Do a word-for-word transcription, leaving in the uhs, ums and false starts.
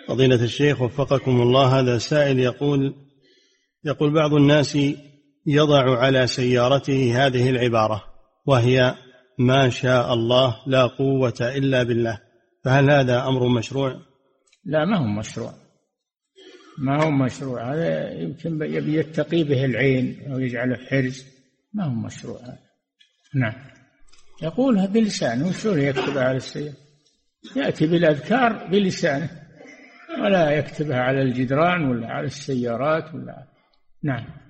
فضيلة الشيخ وفقكم الله، هذا سائل يقول يقول بعض الناس يضع على سيارته هذه العبارة وهي ما شاء الله لا قوة إلا بالله، فهل هذا أمر مشروع؟ لا، ما هو مشروع، ما هو مشروع. هذا يمكن يبي يتقي به العين أو يجعله حرز، ما هو مشروع هذا. نعم، يقولها بلسانه، وشلون يكتبها على السيارة؟ يأتي بالأذكار بلسانه ولا يكتبها على الجدران ولا على السيارات ولا. نعم.